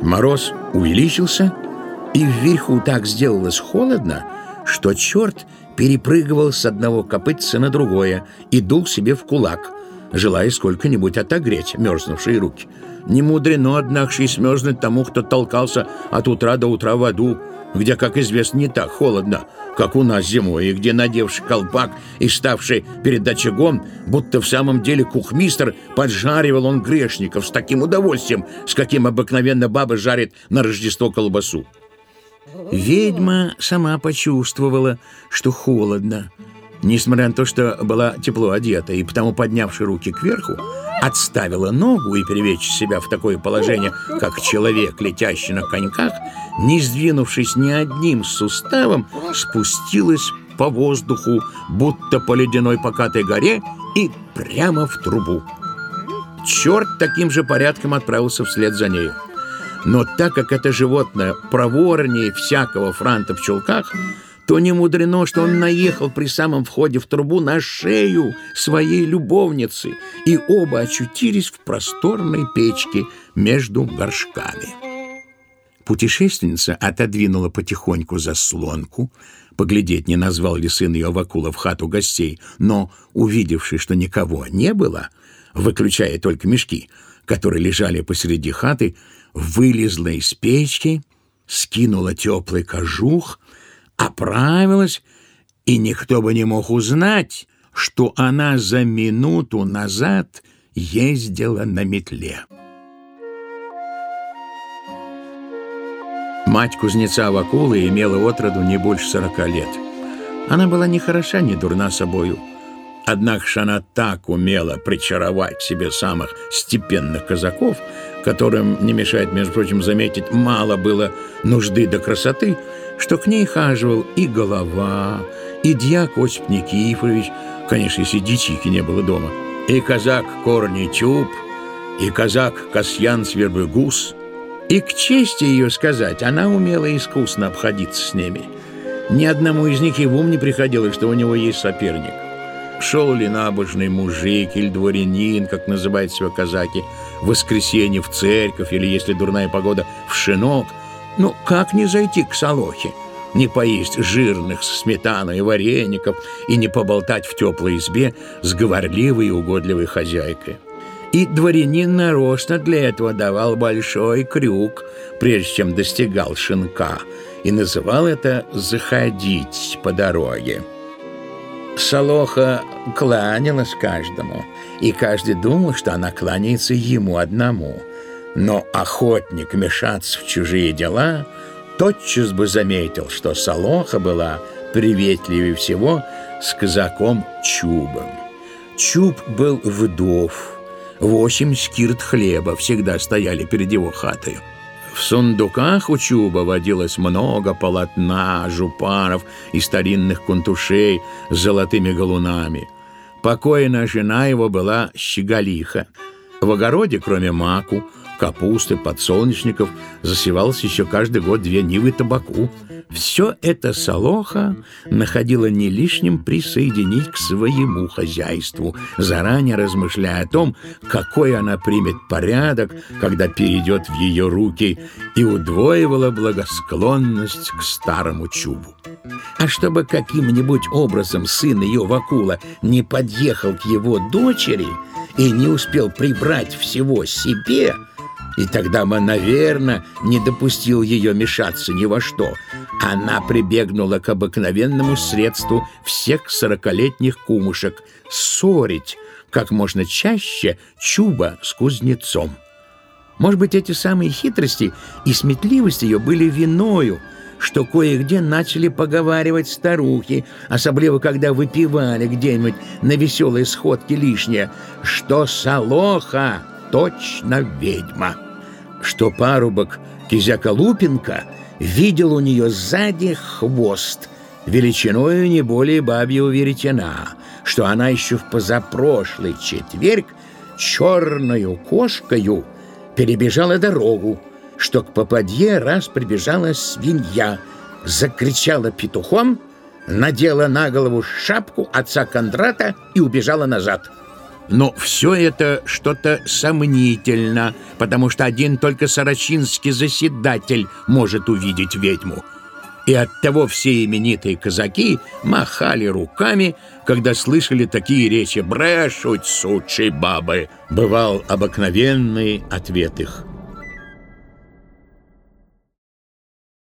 Мороз увеличился, и вверху так сделалось холодно, что черт перепрыгивал с одного копытца на другое и дул себе в кулак, желая сколько-нибудь отогреть мерзнувшие руки. Не мудрено, однако, и смерзнуть тому, кто толкался от утра до утра в аду, где, как известно, не так холодно, как у нас зимой, и где, надевший колпак и ставший перед очагом, будто в самом деле кухмистр, поджаривал он грешников с таким удовольствием, с каким обыкновенно баба жарит на Рождество колбасу. Ведьма сама почувствовала, что холодно, несмотря на то, что была тепло одета, и потому, поднявши руки кверху, отставила ногу и, приведши себя в такое положение, как человек, летящий на коньках, не сдвинувшись ни одним суставом, спустилась по воздуху, будто по ледяной покатой горе, и прямо в трубу. Черт таким же порядком отправился вслед за нею. Но так как это животное проворнее всякого франта в чулках, то не мудрено, что он наехал при самом входе в трубу на шею своей любовницы, и оба очутились в просторной печке между горшками. Путешественница отодвинула потихоньку заслонку, поглядеть, не назвал ли сын ее Вакула в хату гостей, но, увидевши, что никого не было, выключая только мешки, которые лежали посреди хаты, вылезла из печки, скинула теплый кожух, оправилась, и никто бы не мог узнать, что она за минуту назад ездила на метле. Мать кузнеца Вакулы имела отроду не больше 40 лет. Она была ни хороша, ни дурна собою. Однако ж она так умела причаровать к себе самых степенных казаков, которым, не мешает, между прочим, заметить, мало было нужды до красоты, что к ней хаживал и Голова, и дьяк Осип Никифорович, конечно, если дичики не было дома, и казак Корней Чуб, и казак Касьян Свербыгус. И к чести ее сказать, она умела искусно обходиться с ними. Ни одному из них и в ум не приходилось, что у него есть соперник. Шел ли набожный мужик или дворянин, как называют себя казаки, в воскресенье в церковь или, если дурная погода, в шинок, ну, как не зайти к Солохе, не поесть жирных с сметаной и вареников и не поболтать в теплой избе с говорливой и угодливой хозяйкой. И дворянин нарочно для этого давал большой крюк, прежде чем достигал шинка, и называл это «заходить по дороге». Солоха кланялась каждому, и каждый думал, что она кланяется ему одному. Но охотник мешаться в чужие дела тотчас бы заметил, что Солоха была приветливее всего с казаком Чубом. Чуб был вдов, 8 скирт хлеба всегда стояли перед его хатой. В сундуках у Чуба водилось много полотна, жупанов и старинных кунтушей с золотыми галунами. Покойная жена его была щеголиха. В огороде, кроме маку, капусты, подсолнечников, засевалось еще каждый год 2 нивы табаку. Все это Солоха находила не лишним присоединить к своему хозяйству, заранее размышляя о том, какой она примет порядок, когда перейдет в ее руки, и удвоивала благосклонность к старому Чубу. А чтобы каким-нибудь образом сын ее Вакула не подъехал к его дочери и не успел прибрать всего себе, и тогда бы, наверное, не допустил ее мешаться ни во что, она прибегнула к обыкновенному средству всех 40-летних кумушек — ссорить как можно чаще Чуба с кузнецом. Может быть, эти самые хитрости и сметливость ее были виною, что кое-где начали поговаривать старухи, особливо когда выпивали где-нибудь на веселой сходке лишнее, что Солоха точно ведьма, что парубок Кизяка Лупенко видел у нее сзади хвост, величиною не более бабьего веретена, что она еще в позапрошлый четверг черною кошкою перебежала дорогу, что к попадье раз прибежала свинья, закричала петухом, надела на голову шапку отца Кондрата и убежала назад. Но все это что-то сомнительно, потому что один только сарачинский заседатель может увидеть ведьму. И оттого все именитые казаки махали руками, когда слышали такие речи: «Брешут, сучьи бабы!» Бывал обыкновенный ответ их: